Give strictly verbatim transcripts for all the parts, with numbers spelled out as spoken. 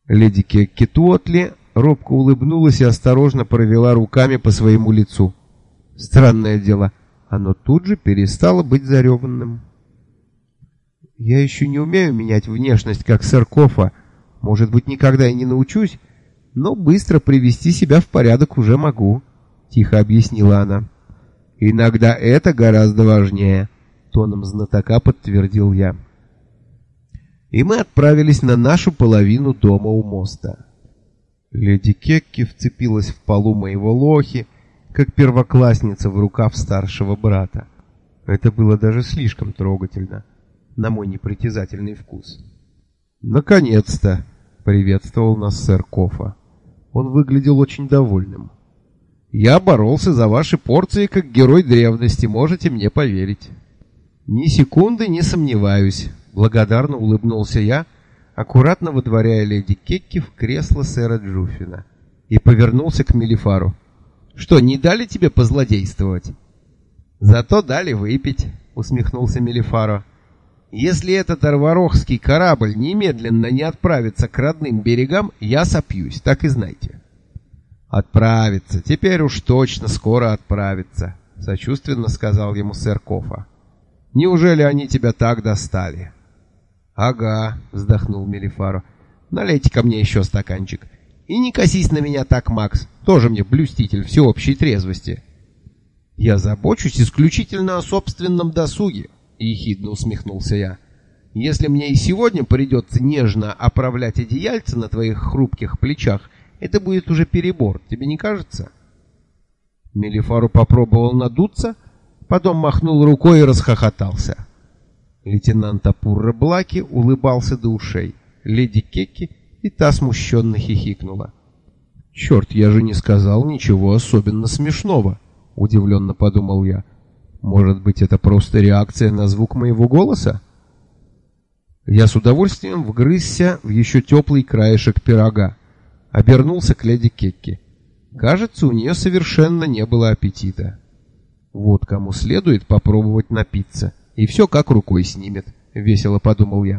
Леди Кеккетуотли робко улыбнулась и осторожно провела руками по своему лицу. Странное дело, оно тут же перестало быть зареванным. «Я еще не умею менять внешность, как сэр Кофа. Может быть, никогда и не научусь, но быстро привести себя в порядок уже могу», — тихо объяснила она. «Иногда это гораздо важнее», — тоном знатока подтвердил я. И мы отправились на нашу половину дома у моста. Леди Кекки вцепилась в полу моего лохи, как первоклассница в рукав старшего брата. Это было даже слишком трогательно, на мой непритязательный вкус. «Наконец-то!» — приветствовал нас сэр Кофа. Он выглядел очень довольным. «Я боролся за ваши порции, как герой древности, можете мне поверить». «Ни секунды не сомневаюсь», — благодарно улыбнулся я, аккуратно выдворяя леди Кекки в кресло сэра Джуффина, и повернулся к Мелифару. «Что, не дали тебе позлодействовать?» «Зато дали выпить», — усмехнулся Мелифаро. «Если этот арварохский корабль немедленно не отправится к родным берегам, я сопьюсь, так и знайте». «Отправится, теперь уж точно скоро отправится», — сочувственно сказал ему сэр Кофа. «Неужели они тебя так достали?» «Ага», — вздохнул Мелифаро. «Налейте ко мне еще стаканчик. И не косись на меня так, Макс, тоже мне блюститель всеобщей трезвости». «Я забочусь исключительно о собственном досуге», — ехидно усмехнулся я. «Если мне и сегодня придется нежно оправлять одеяльце на твоих хрупких плечах, это будет уже перебор, тебе не кажется?» Мелифаро попробовал надуться, потом махнул рукой и расхохотался. Лейтенант Апурра Блаки улыбался до ушей. Леди Кекки и та смущенно хихикнула. «Черт, я же не сказал ничего особенно смешного», — удивленно подумал я. «Может быть, это просто реакция на звук моего голоса?» Я с удовольствием вгрызся в еще теплый краешек пирога, обернулся к леди Кекки. Кажется, у нее совершенно не было аппетита. Вот кому следует попробовать напиться, и все как рукой снимет, — весело подумал я.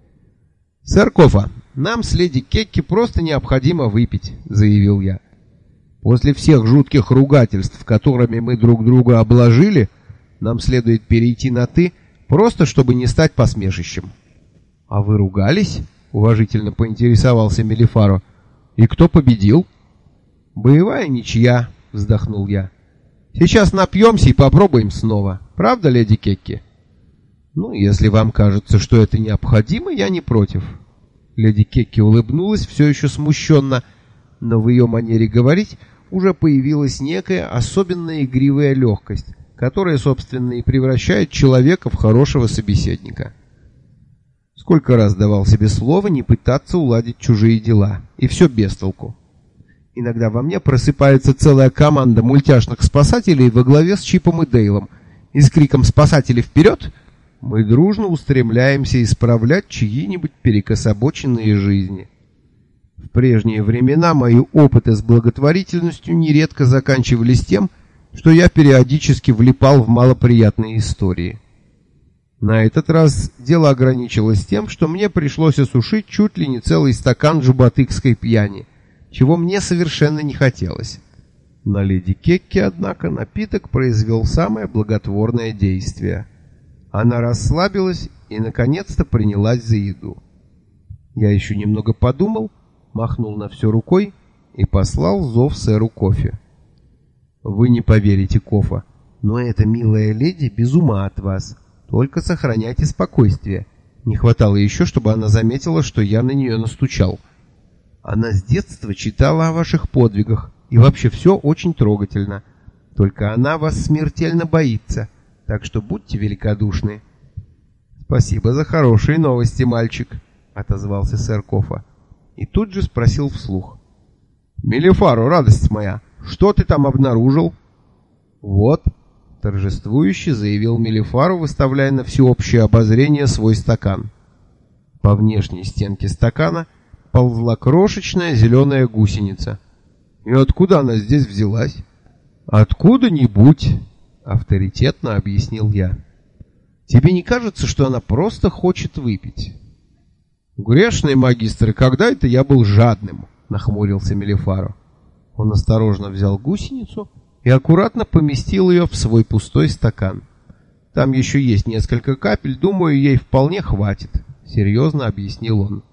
«Сэр Кофа, нам с леди Кекки просто необходимо выпить», — заявил я. «После всех жутких ругательств, которыми мы друг друга обложили, нам следует перейти на «ты», просто чтобы не стать посмешищем». «А вы ругались?» — уважительно поинтересовался Мелифаро. «И кто победил?» «Боевая ничья», — вздохнул я. «Сейчас напьемся и попробуем снова. Правда, леди Кекки?» «Ну, если вам кажется, что это необходимо, я не против». Леди Кекки улыбнулась все еще смущенно, но в ее манере говорить уже появилась некая особенная игривая легкость, которая, собственно, и превращает человека в хорошего собеседника. Сколько раз давал себе слово не пытаться уладить чужие дела, и все без толку. Иногда во мне просыпается целая команда мультяшных спасателей во главе с Чипом и Дейлом, и с криком «Спасатели вперед!» мы дружно устремляемся исправлять чьи-нибудь перекособоченные жизни. В прежние времена мои опыты с благотворительностью нередко заканчивались тем, что я периодически влипал в малоприятные истории. На этот раз дело ограничилось тем, что мне пришлось осушить чуть ли не целый стакан джубатыкской пьяни, чего мне совершенно не хотелось. На леди Кекки, однако, напиток произвел самое благотворное действие. Она расслабилась и, наконец-то, принялась за еду. Я еще немного подумал, махнул на все рукой и послал зов сэру Кофе. «Вы не поверите, Кофа, но эта милая леди без ума от вас. Только сохраняйте спокойствие». Не хватало еще, чтобы она заметила, что я на нее настучал. «Она с детства читала о ваших подвигах, и вообще все очень трогательно. Только она вас смертельно боится, так что будьте великодушны». «Спасибо за хорошие новости, мальчик», — отозвался сэр Кофа. И тут же спросил вслух. «Мелифаро, радость моя, что ты там обнаружил?» «Вот», — торжествующе заявил Мелифаро, выставляя на всеобщее обозрение свой стакан. По внешней стенке стакана ползла крошечная зеленая гусеница. «И откуда она здесь взялась?» «Откуда-нибудь», — авторитетно объяснил я. «Тебе не кажется, что она просто хочет выпить?» «Грешный магистр, когда это я был жадным?» — нахмурился Мелифаро. Он осторожно взял гусеницу и аккуратно поместил ее в свой пустой стакан. «Там еще есть несколько капель, думаю, ей вполне хватит», — серьезно объяснил он.